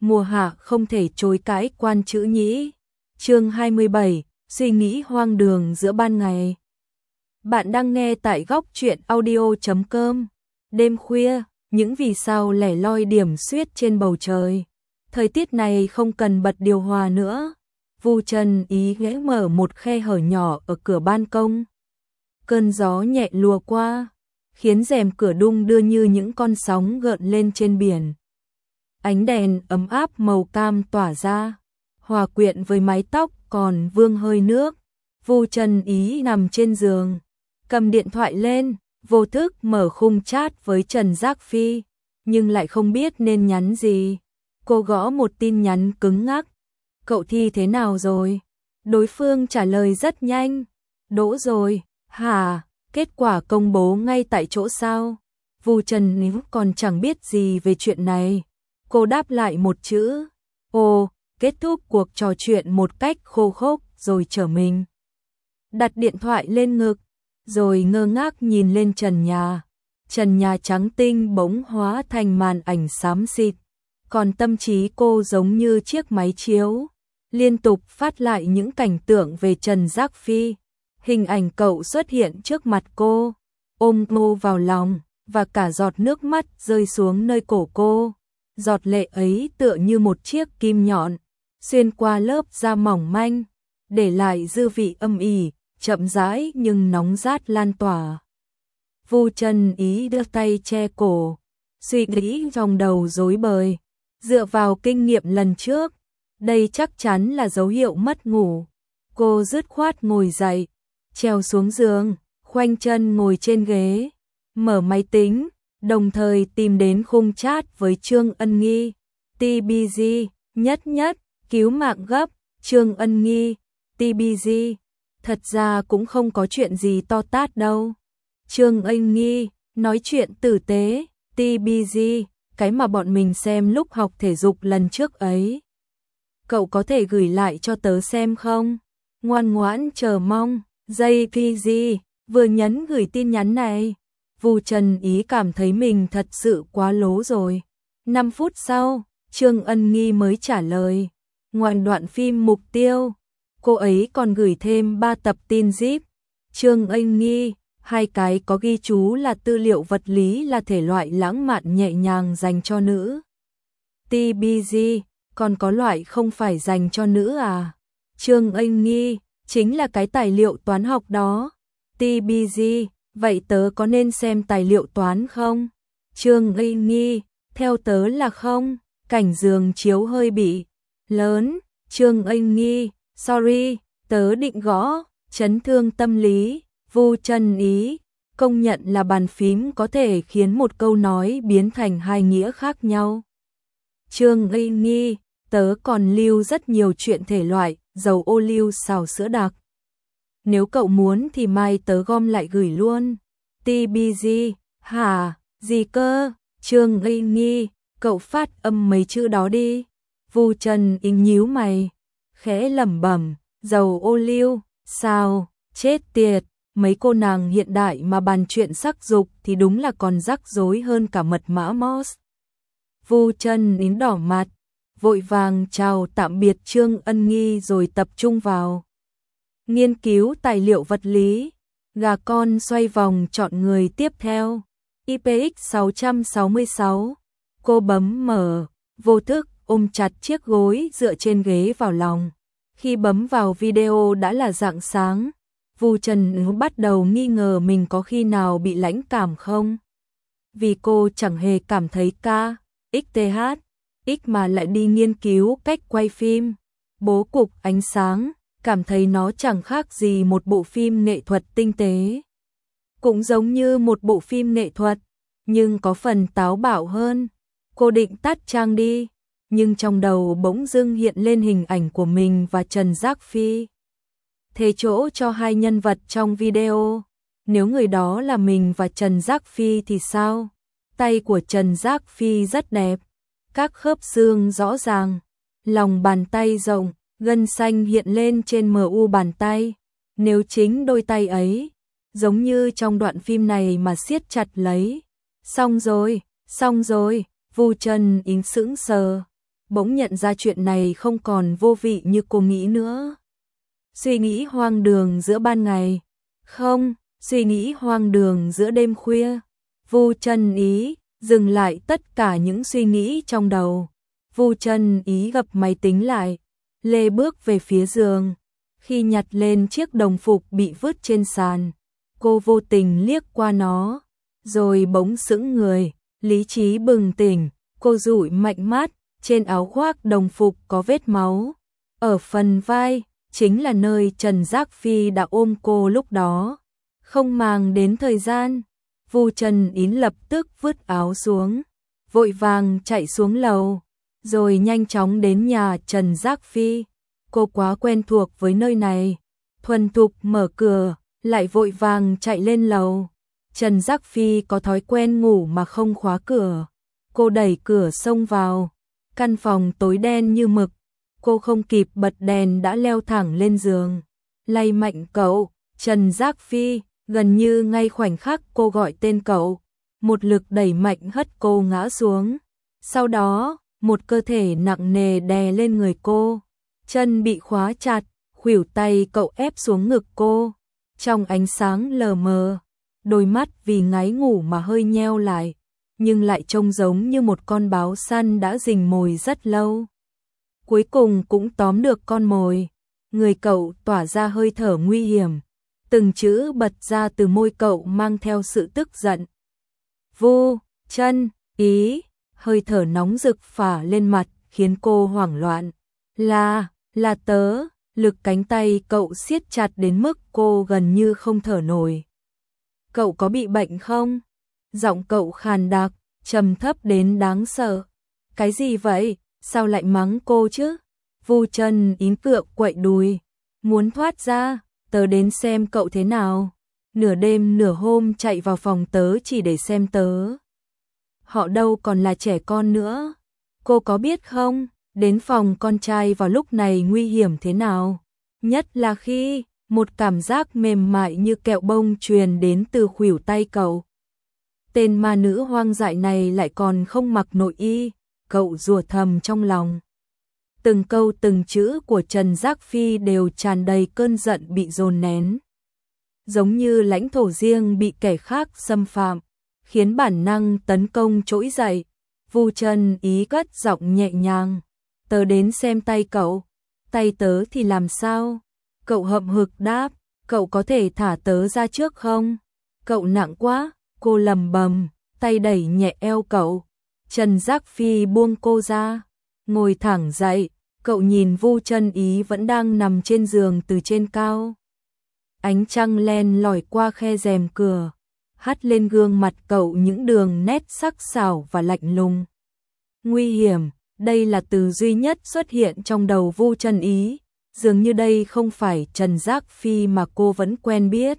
mùa hạ không thể chối cãi quan chữ nhĩ. Chương 27, suy nghĩ hoang đường giữa ban ngày. Bạn đang nghe tại góc truyện audio.com. Đêm khuya, những vì sao lẻ loi điểm xuyết trên bầu trời. Thời tiết này không cần bật điều hòa nữa. Vu Trần Ý ghé mở một khe hở nhỏ ở cửa ban công. Cơn gió nhẹ lùa qua, khiến rèm cửa đung đưa như những con sóng gợn lên trên biển. Ánh đèn ấm áp màu cam tỏa ra, hòa quyện với mái tóc còn vương hơi nước. Vu Trần Ý nằm trên giường, cầm điện thoại lên, vô thức mở khung chat với Trần Giác Phi, nhưng lại không biết nên nhắn gì. Cô gõ một tin nhắn cứng ngắc. Cậu thi thế nào rồi? Đối phương trả lời rất nhanh. Đỗ rồi. Hả? Kết quả công bố ngay tại chỗ sao? Vu Trần Ý còn chẳng biết gì về chuyện này. Cô đáp lại một chữ. Ồ, kết thúc cuộc trò chuyện một cách khô khốc rồi trở mình. Đặt điện thoại lên ngực, rồi ngơ ngác nhìn lên trần nhà. Trần nhà trắng tinh bỗng hóa thành màn ảnh xám xịt. Còn tâm trí cô giống như chiếc máy chiếu, liên tục phát lại những cảnh tượng về Trần Giác Phi. Hình ảnh cậu xuất hiện trước mặt cô, ôm cô vào lòng, và cả giọt nước mắt rơi xuống nơi cổ cô. Giọt lệ ấy tựa như một chiếc kim nhọn, xuyên qua lớp da mỏng manh, để lại dư vị âm ỉ, chậm rãi nhưng nóng rát lan tỏa. Vu Trần Ý đưa tay che cổ, suy nghĩ trong đầu rối bời. Dựa vào kinh nghiệm lần trước, đây chắc chắn là dấu hiệu mất ngủ. Cô dứt khoát ngồi dậy, trèo xuống giường, khoanh chân ngồi trên ghế, mở máy tính, đồng thời tìm đến khung chat với Trương Ân Nghi. TBG, nhất nhất, cứu mạng gấp, Trương Ân Nghi, TBG. Thật ra cũng không có chuyện gì to tát đâu. Trương Ân Nghi, nói chuyện tử tế, TBG, cái mà bọn mình xem lúc học thể dục lần trước ấy. Cậu có thể gửi lại cho tớ xem không? Ngoan ngoãn chờ mong. JPG, vừa nhấn gửi tin nhắn này. Vu Trần Ý cảm thấy mình thật sự quá lố rồi. 5 phút sau, Trương Ân Nghi mới trả lời. Ngoài đoạn phim mục tiêu, cô ấy còn gửi thêm 3 tập tin zip. Trương Ân Nghi, 2 cái có ghi chú là tư liệu vật lý là thể loại lãng mạn nhẹ nhàng dành cho nữ. TBG, còn có loại không phải dành cho nữ à? Trương Ân Nghi, chính là cái tài liệu toán học đó. TBG, vậy tớ có nên xem tài liệu toán không? Trương Ân Nghi, theo tớ là không. Cảnh giường chiếu hơi bị lớn. Trương Ân Nghi, sorry, tớ định gõ. Chấn thương tâm lý. Vu Trần Ý, công nhận là bàn phím có thể khiến một câu nói biến thành 2 nghĩa khác nhau. Trương Ân Nghi, tớ còn lưu rất nhiều chuyện thể loại, dầu ô liu xào sữa đặc. Nếu cậu muốn thì mai tớ gom lại gửi luôn. TBG, hả, gì cơ? Trương Ân Nghi, cậu phát âm mấy chữ đó đi. Vu Trần Ý nhíu mày, khẽ lẩm bẩm, dầu ô liu, sao, chết tiệt. Mấy cô nàng hiện đại mà bàn chuyện sắc dục thì đúng là còn rắc rối hơn cả mật mã Morse. Vu Trần Ý đỏ mặt, vội vàng chào tạm biệt Trương Ân Nghi rồi tập trung vào nghiên cứu tài liệu vật lý. Gà con xoay vòng chọn người tiếp theo. IPX 666. Cô bấm mở, vô thức ôm chặt chiếc gối dựa trên ghế vào lòng. Khi bấm vào video đã là rạng sáng. Vu Trần bắt đầu nghi ngờ mình có khi nào bị lãnh cảm không. Vì cô chẳng hề cảm thấy KXTH mà lại đi nghiên cứu cách quay phim, bố cục ánh sáng, cảm thấy nó chẳng khác gì một bộ phim nghệ thuật tinh tế. Cũng giống như một bộ phim nghệ thuật, nhưng có phần táo bạo hơn. Cô định tắt trang đi, nhưng trong đầu bỗng dưng hiện lên hình ảnh của mình và Trần Giác Phi. Thế chỗ cho 2 nhân vật trong video. Nếu người đó là mình và Trần Giác Phi thì sao? Tay của Trần Giác Phi rất đẹp, các khớp xương rõ ràng, lòng bàn tay rộng, gân xanh hiện lên trên mu bàn tay. Nếu chính đôi tay ấy, giống như trong đoạn phim này mà siết chặt lấy. Xong rồi, Vu Trần Ý sững sờ. bỗng nhận ra chuyện này không còn vô vị như cô nghĩ nữa. Suy nghĩ hoang đường giữa ban ngày, không, suy nghĩ hoang đường giữa đêm khuya. Vu Chân Ý dừng lại tất cả những suy nghĩ trong đầu. Vu Chân Ý gập máy tính lại, lê bước về phía giường. Khi nhặt lên chiếc đồng phục bị vứt trên sàn, cô vô tình liếc qua nó, rồi bỗng sững người, lý trí bừng tỉnh, cô dụi mạnh mắt, trên áo khoác đồng phục có vết máu. Ở phần vai, chính là nơi Trần Giác Phi đã ôm cô lúc đó. Không màng đến thời gian, Vu Chân Ý lập tức vứt áo xuống, vội vàng chạy xuống lầu, rồi nhanh chóng đến nhà Trần Giác Phi. Cô quá quen thuộc với nơi này, thuần thục mở cửa, lại vội vàng chạy lên lầu. Trần Giác Phi có thói quen ngủ mà không khóa cửa. Cô đẩy cửa xông vào, căn phòng tối đen như mực. Cô không kịp bật đèn đã leo thẳng lên giường, lay mạnh cậu, Trần Giác Phi. Gần như ngay khoảnh khắc cô gọi tên cậu, một lực đẩy mạnh hất cô ngã xuống. Sau đó, một cơ thể nặng nề đè lên người cô, chân bị khóa chặt, khuỷu tay cậu ép xuống ngực cô. Trong ánh sáng lờ mờ, đôi mắt vì ngáy ngủ mà hơi nheo lại, nhưng lại trông giống như một con báo săn đã rình mồi rất lâu. Cuối cùng cũng tóm được con mồi. Người cậu tỏa ra hơi thở nguy hiểm, từng chữ bật ra từ môi cậu mang theo sự tức giận. Vu Chân Ý, hơi thở nóng rực phả lên mặt khiến cô hoảng loạn. Là tớ, lực cánh tay cậu siết chặt đến mức cô gần như không thở nổi. Cậu có bị bệnh không? Giọng cậu khàn đặc, trầm thấp đến đáng sợ. Cái gì vậy? Sao lại mắng cô chứ? Vu Chân Ý cựa quậy đùi, muốn thoát ra. Tớ đến xem cậu thế nào. Nửa đêm nửa hôm chạy vào phòng tớ chỉ để xem tớ. Họ đâu còn là trẻ con nữa. Cô có biết không, đến phòng con trai vào lúc này nguy hiểm thế nào. Nhất là khi một cảm giác mềm mại như kẹo bông truyền đến từ khuỷu tay cậu. Tên ma nữ hoang dại này lại còn không mặc nội y, cậu rủa thầm trong lòng. Từng câu từng chữ của Trần Giác Phi đều tràn đầy cơn giận bị dồn nén. Giống như lãnh thổ riêng bị kẻ khác xâm phạm, khiến bản năng tấn công trỗi dậy. Vu Chân Ý cất giọng nhẹ nhàng. Tớ đến xem tay cậu. Tay tớ thì làm sao? Cậu hậm hực đáp. Cậu có thể thả tớ ra trước không? Cậu nặng quá, cô lầm bầm, tay đẩy nhẹ eo cậu. Trần Giác Phi buông cô ra, ngồi thẳng dậy. Cậu nhìn Vu Chân Ý vẫn đang nằm trên giường từ trên cao. Ánh trăng len lỏi qua khe rèm cửa, hắt lên gương mặt cậu những đường nét sắc sảo và lạnh lùng. Nguy hiểm, đây là từ duy nhất xuất hiện trong đầu Vu Chân Ý, dường như đây không phải Trần Giác Phi mà cô vẫn quen biết.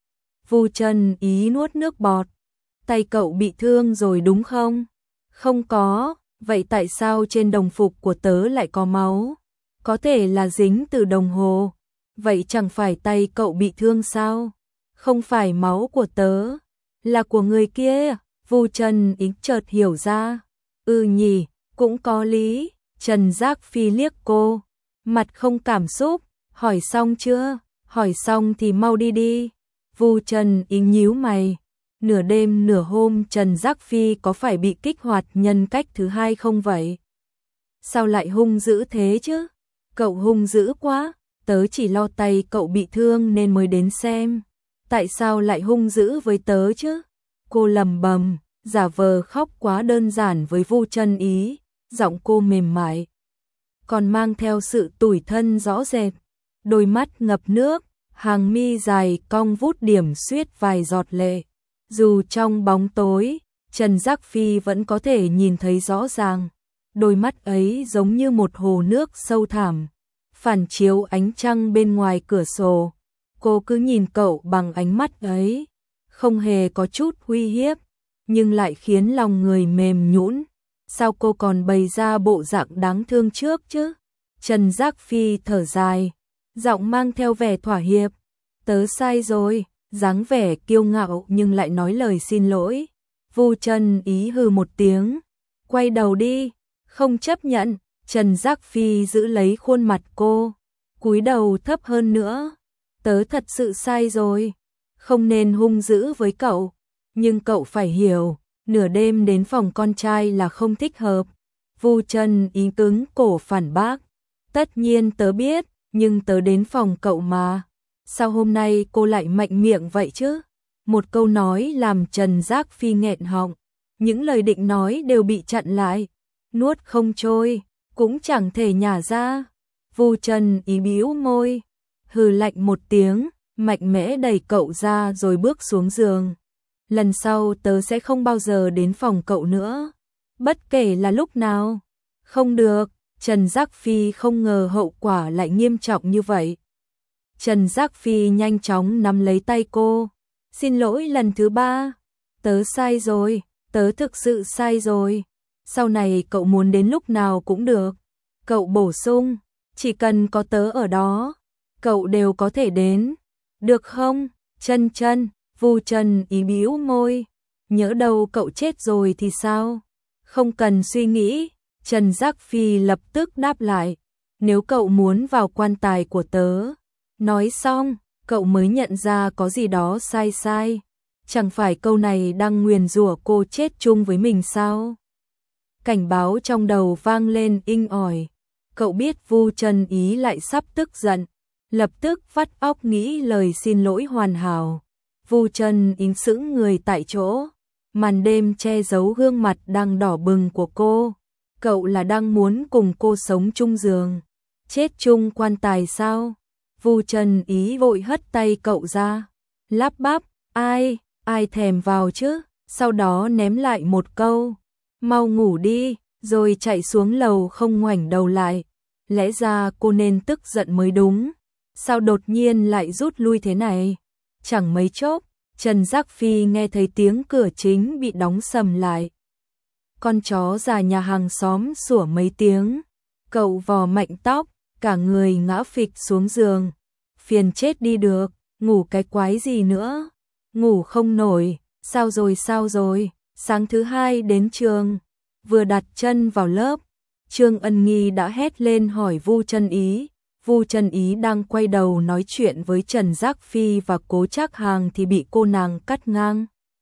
Vu Chân Ý nuốt nước bọt. Tay cậu bị thương rồi đúng không? Không có. Vậy tại sao trên đồng phục của tớ lại có máu? Có thể là dính từ đồng hồ. Vậy chẳng phải tay cậu bị thương sao? Không phải máu của tớ, là của người kia. Vu Chân Ý chợt hiểu ra. Nhỉ, cũng có lý. Trần Giác Phi liếc cô, mặt không cảm xúc. Hỏi xong chưa? Hỏi xong thì mau đi đi. Vu Chân Ý nhíu mày. Nửa đêm nửa hôm Trần Giác Phi có phải bị kích hoạt nhân cách thứ hai không vậy? Sao lại hung dữ thế chứ? Cậu hung dữ quá, tớ chỉ lo tay cậu bị thương nên mới đến xem. Tại sao lại hung dữ với tớ chứ? Cô lầm bầm, giả vờ khóc quá đơn giản với Vu Chân Ý, giọng cô mềm mại, còn mang theo sự tủi thân rõ rệt. Đôi mắt ngập nước, hàng mi dài cong vút điểm suýt vài giọt lệ. Dù trong bóng tối, Trần Giác Phi vẫn có thể nhìn thấy rõ ràng. Đôi mắt ấy giống như một hồ nước sâu thẳm, phản chiếu ánh trăng bên ngoài cửa sổ. Cô cứ nhìn cậu bằng ánh mắt ấy, không hề có chút uy hiếp, nhưng lại khiến lòng người mềm nhũn. Sao cô còn bày ra bộ dạng đáng thương trước chứ? Trần Giác Phi thở dài, giọng mang theo vẻ thỏa hiệp. Tớ sai rồi. Dáng vẻ kiêu ngạo nhưng lại nói lời xin lỗi. Vu Chân Ý hừ một tiếng, quay đầu đi, không chấp nhận. Trần Giác Phi giữ lấy khuôn mặt cô, cúi đầu thấp hơn nữa. Tớ thật sự sai rồi, không nên hung dữ với cậu, nhưng cậu phải hiểu, nửa đêm đến phòng con trai là không thích hợp. Vu Trần Ý cứng cổ phản bác. Tất nhiên tớ biết, nhưng tớ đến phòng cậu mà. Sao hôm nay cô lại mạnh miệng vậy chứ? Một câu nói làm Trần Giác Phi nghẹn họng. Những lời định nói đều bị chặn lại. Nuốt không trôi, cũng chẳng thể nhả ra. Vu Trần Ý bĩu môi, hừ lạnh một tiếng, mạnh mẽ đẩy cậu ra rồi bước xuống giường. Lần sau tớ sẽ không bao giờ đến phòng cậu nữa. Bất kể là lúc nào. Không được, Trần Giác Phi không ngờ hậu quả lại nghiêm trọng như vậy. Trần Giác Phi nhanh chóng nắm lấy tay cô. Xin lỗi lần thứ 3. Tớ sai rồi, tớ thực sự sai rồi. Sau này cậu muốn đến lúc nào cũng được. Cậu bổ sung, chỉ cần có tớ ở đó, cậu đều có thể đến. Được không? Chân, Vu Trần Ý bĩu môi. Nhỡ đâu cậu chết rồi thì sao? Không cần suy nghĩ. Trần Giác Phi lập tức đáp lại. Nếu cậu muốn vào quan tài của tớ. Nói xong, cậu mới nhận ra có gì đó sai. Chẳng phải câu này đang nguyền rủa cô chết chung với mình sao? Cảnh báo trong đầu vang lên inh ỏi. Cậu biết Vu Trần Ý lại sắp tức giận. Lập tức vắt óc nghĩ lời xin lỗi hoàn hảo. Vu Trần Ý sững người tại chỗ. Màn đêm che giấu gương mặt đang đỏ bừng của cô. Cậu là đang muốn cùng cô sống chung giường. Chết chung quan tài sao? Vu Trần Ý vội hất tay cậu ra. Lắp bắp, ai thèm vào chứ? Sau đó ném lại một câu. Mau ngủ đi, rồi chạy xuống lầu không ngoảnh đầu lại. Lẽ ra cô nên tức giận mới đúng. Sao đột nhiên lại rút lui thế này? Chẳng mấy chốc, Trần Giác Phi nghe thấy tiếng cửa chính bị đóng sầm lại. Con chó già nhà hàng xóm sủa mấy tiếng. Cậu vò mạnh tóc, cả người ngã phịch xuống giường. Phiền chết đi được, ngủ cái quái gì nữa? Ngủ không nổi, sao rồi? Sáng thứ 2 đến trường, vừa đặt chân vào lớp, Trương Ân Nghi đã hét lên hỏi Vu Trần Ý. Vu Trần Ý đang quay đầu nói chuyện với Trần Giác Phi và Cố Trác Hàng thì bị cô nàng cắt ngang.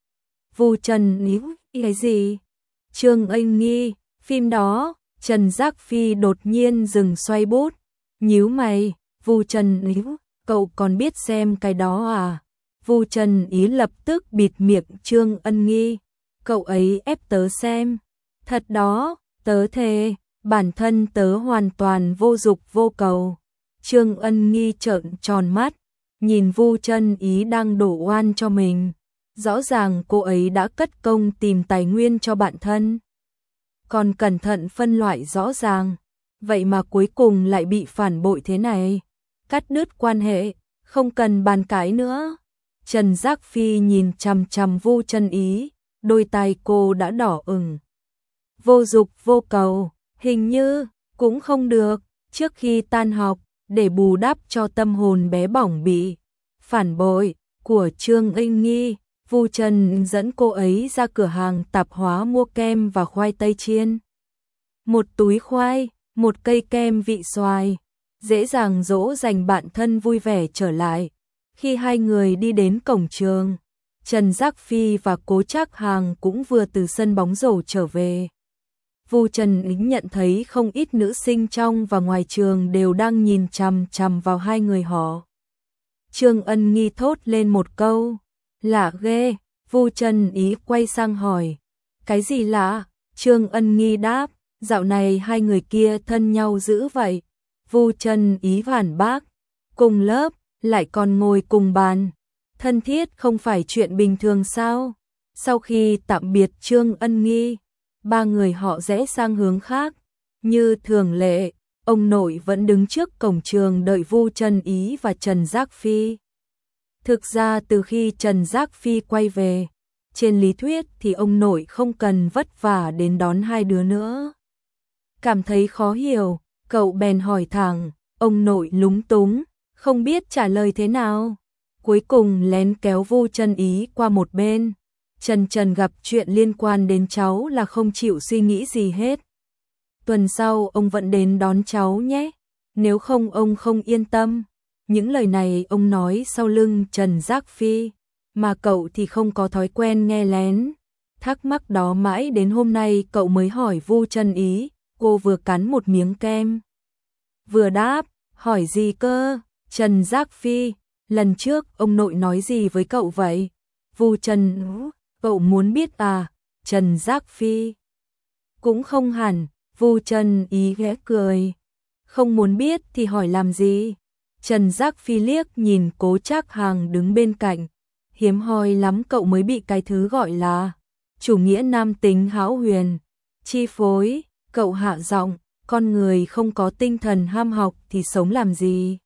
Vu Trần Ý, cái gì? Trương Ân Nghi, phim đó. Trần Giác Phi đột nhiên dừng xoay bút, nhíu mày. Vu Trần Ý, cậu còn biết xem cái đó à? Vu Trần Ý lập tức bịt miệng Trương Ân Nghi. Cậu ấy ép tớ xem. Thật đó, tớ thề, bản thân tớ hoàn toàn vô dục vô cầu. Trương Ân Nghi trợn tròn mắt, nhìn Vu Trần Ý đang đổ oan cho mình. Rõ ràng cô ấy đã cất công tìm tài nguyên cho bản thân. Còn cẩn thận phân loại rõ ràng. Vậy mà cuối cùng lại bị phản bội thế này. Cắt đứt quan hệ, không cần bàn cãi nữa. Trần Giác Phi nhìn chằm chằm Vu Trần Ý, đôi tai cô đã đỏ ửng. Vô dục vô cầu, hình như cũng không được. Trước khi tan học, để bù đắp cho tâm hồn bé bỏng bị phản bội của Trương Ân Nghi, Vu Trần dẫn cô ấy ra cửa hàng tạp hóa mua kem và khoai tây chiên. Một túi khoai, một cây kem vị xoài, dễ dàng dỗ dành bản thân vui vẻ trở lại. Khi hai người đi đến cổng trường, Trần Giác Phi và Cố Trác Hàng cũng vừa từ sân bóng rổ trở về. Vu Trần Ý nhận thấy không ít nữ sinh trong và ngoài trường đều đang nhìn chằm chằm vào hai người họ. Trương Ân Nghi thốt lên một câu, lạ ghê. Vu Trần Ý quay sang hỏi, cái gì lạ? Trương Ân Nghi đáp, dạo này hai người kia thân nhau dữ vậy. Vu Trần Ý phản bác, cùng lớp, lại còn ngồi cùng bàn. Thân thiết không phải chuyện bình thường sao? Sau khi tạm biệt Trương Ân Nghi, ba người họ rẽ sang hướng khác. Như thường lệ, ông nội vẫn đứng trước cổng trường đợi Vu Trần Ý và Trần Giác Phi. Thực ra từ khi Trần Giác Phi quay về, trên lý thuyết thì ông nội không cần vất vả đến đón hai đứa nữa. Cảm thấy khó hiểu, cậu bèn hỏi thẳng, ông nội lúng túng, không biết trả lời thế nào. Cuối cùng lén kéo Vu Trần Ý qua một bên. Trần gặp chuyện liên quan đến cháu là không chịu suy nghĩ gì hết. tuần sau ông vẫn đến đón cháu nhé, nếu không ông không yên tâm. Những lời này ông nói sau lưng Trần Giác Phi, mà cậu thì không có thói quen nghe lén. Thắc mắc đó mãi đến hôm nay cậu mới hỏi Vu Trân Ý, cô vừa cắn một miếng kem. Vừa đáp, hỏi gì cơ? Trần Giác Phi, lần trước ông nội nói gì với cậu vậy? Vu Trân, cậu muốn biết à? Trần Giác Phi, cũng không hẳn. Vu Trân Ý ghé cười, không muốn biết thì hỏi làm gì? Trần Giác Phi liếc nhìn Cố Trác Hằng đứng bên cạnh, hiếm hoi lắm cậu mới bị cái thứ gọi là chủ nghĩa nam tính hão huyền chi phối. Cậu hạ giọng, con người không có tinh thần ham học thì sống làm gì?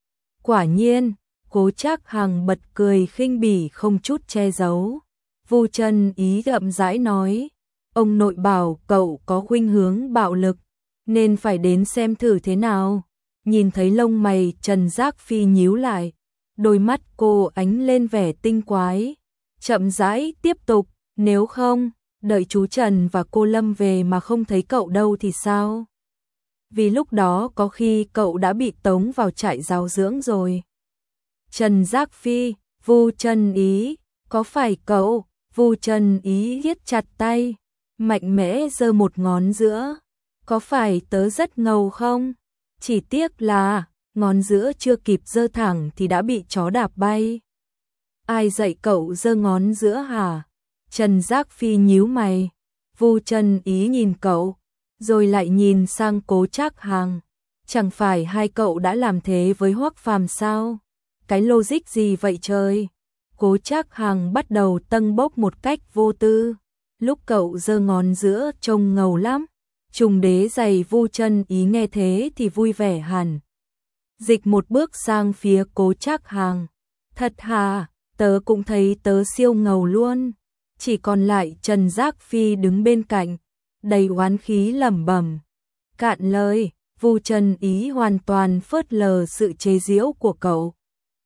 Quả nhiên, Cố Trác Hằng bật cười khinh bỉ không chút che giấu. Vu Trân Ý chậm rãi nói, ông nội bảo cậu có khuynh hướng bạo lực, nên phải đến xem thử thế nào. Nhìn thấy lông mày Trần Giác Phi nhíu lại, đôi mắt cô ánh lên vẻ tinh quái, chậm rãi tiếp tục, nếu không, đợi chú Trần và cô Lâm về mà không thấy cậu đâu thì sao? Vì lúc đó có khi cậu đã bị tống vào trại giáo dưỡng rồi. Trần Giác Phi, Vu Trân Ý, có phải cậu? Vu Trân Ý siết chặt tay, mạnh mẽ giơ một ngón giữa. Có phải tớ rất ngầu không? Chỉ tiếc là ngón giữa chưa kịp giơ thẳng thì đã bị chó đạp bay. Ai dạy cậu giơ ngón giữa hả? Trần Giác Phi nhíu mày. Vu Trân Ý nhìn cậu, rồi lại nhìn sang Cố Trác Hằng. Chẳng phải hai cậu đã làm thế với Hoắc Phàm sao? Cái logic gì vậy trời? Cố Trác Hằng bắt đầu tâng bốc một cách vô tư. Lúc cậu giơ ngón giữa trông ngầu lắm. Trùng đế giày Vu Trân Ý nghe thế thì vui vẻ hẳn. Dịch một bước sang phía Cố Trác Hằng. Thật hả? Tớ cũng thấy tớ siêu ngầu luôn. Chỉ còn lại Trần Giác Phi đứng bên cạnh, đầy oán khí lẩm bẩm. Cạn lời, Vu Trân Ý hoàn toàn phớt lờ sự chế giễu của cậu.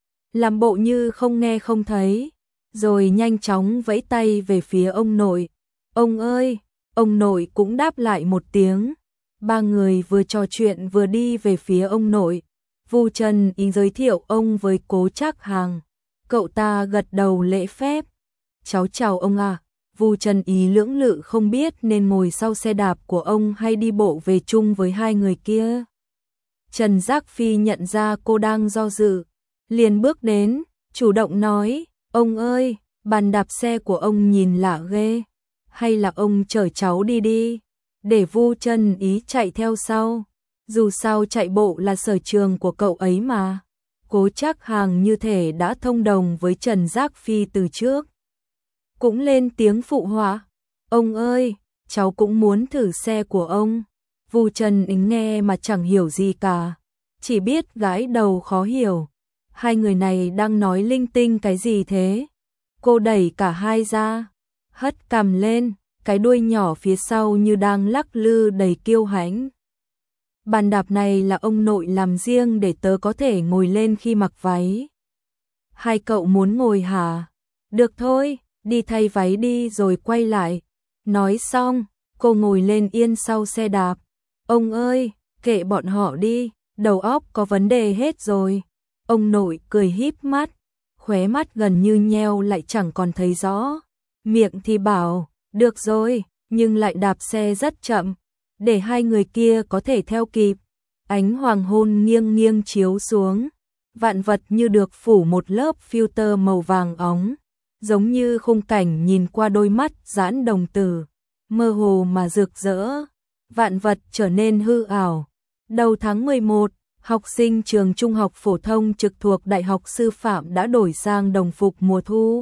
Làm bộ như không nghe không thấy, rồi nhanh chóng vẫy tay về phía ông nội. Ông ơi! Ông nội cũng đáp lại một tiếng. Ba người vừa trò chuyện vừa đi về phía ông nội. Vu Trân Ý giới thiệu ông với Cố Trác Hằng. Cậu ta gật đầu lễ phép. Cháu chào ông à. Vu Trân Ý lưỡng lự không biết nên ngồi sau xe đạp của ông hay đi bộ về chung với hai người kia. Trần Giác Phi nhận ra cô đang do dự, liền bước đến, chủ động nói, ông ơi, bàn đạp xe của ông nhìn lạ ghê. Hay là ông chở cháu đi đi, để Vu Trân Ý chạy theo sau. Dù sao chạy bộ là sở trường của cậu ấy mà. Cố Trác Hằng như thể đã thông đồng với Trần Giác Phi từ trước. Cũng lên tiếng phụ họa. Ông ơi, cháu cũng muốn thử xe của ông. Vu Trân Ý nghe mà chẳng hiểu gì cả. Chỉ biết gãi đầu khó hiểu. Hai người này đang nói linh tinh cái gì thế? Cô đẩy cả hai ra, hất cằm lên, cái đuôi nhỏ phía sau như đang lắc lư đầy kiêu hãnh. Bàn đạp này là ông nội làm riêng để tớ có thể ngồi lên khi mặc váy. Hai cậu muốn ngồi hả? Được thôi, đi thay váy đi rồi quay lại. Nói xong, cô ngồi lên yên sau xe đạp. Ông ơi, kệ bọn họ đi, đầu óc có vấn đề hết rồi. Ông nội cười híp mắt, khóe mắt gần như nheo lại chẳng còn thấy rõ. Miệng thì bảo, được rồi, nhưng lại đạp xe rất chậm, để hai người kia có thể theo kịp. Ánh hoàng hôn nghiêng nghiêng chiếu xuống, vạn vật như được phủ một lớp filter màu vàng óng, giống như khung cảnh nhìn qua đôi mắt giãn đồng tử, mơ hồ mà rực rỡ. Vạn vật trở nên hư ảo. Đầu tháng 11, học sinh trường trung học phổ thông trực thuộc Đại học Sư phạm đã đổi sang đồng phục mùa thu.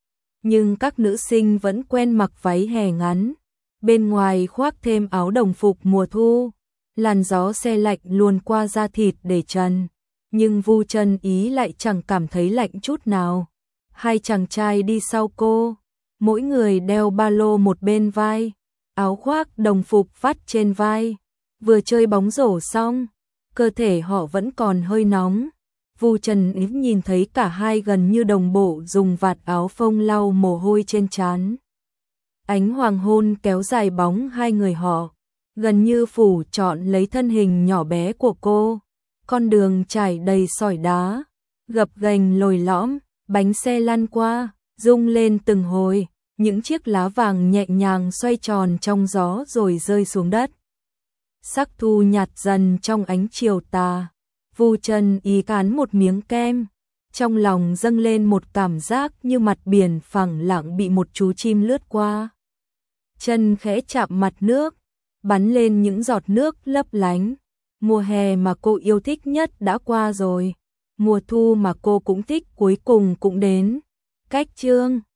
Nhưng các nữ sinh vẫn quen mặc váy hè ngắn, bên ngoài khoác thêm áo đồng phục mùa thu. Làn gió se lạnh luồn qua da thịt để trần, nhưng Vu Trân Ý lại chẳng cảm thấy lạnh chút nào. Hai chàng trai đi sau cô, mỗi người đeo ba lô một bên vai, áo khoác đồng phục vắt trên vai. Vừa chơi bóng rổ xong, cơ thể họ vẫn còn hơi nóng. Vu Trân Ý nhìn thấy cả hai gần như đồng bộ dùng vạt áo phông lau mồ hôi trên trán. Ánh hoàng hôn kéo dài bóng hai người họ, gần như phủ trọn lấy thân hình nhỏ bé của cô. Con đường trải đầy sỏi đá, gập ghềnh lồi lõm, bánh xe lăn qua, rung lên từng hồi, những chiếc lá vàng nhẹ nhàng xoay tròn trong gió rồi rơi xuống đất. Sắc thu nhạt dần trong ánh chiều tà. Vu Trần ý cắn một miếng kem, trong lòng dâng lên một cảm giác như mặt biển phẳng lặng bị một chú chim lướt qua. Chân khẽ chạm mặt nước, bắn lên những giọt nước lấp lánh. Mùa hè mà cô yêu thích nhất đã qua rồi, mùa thu mà cô cũng thích cuối cùng cũng đến. Cách chương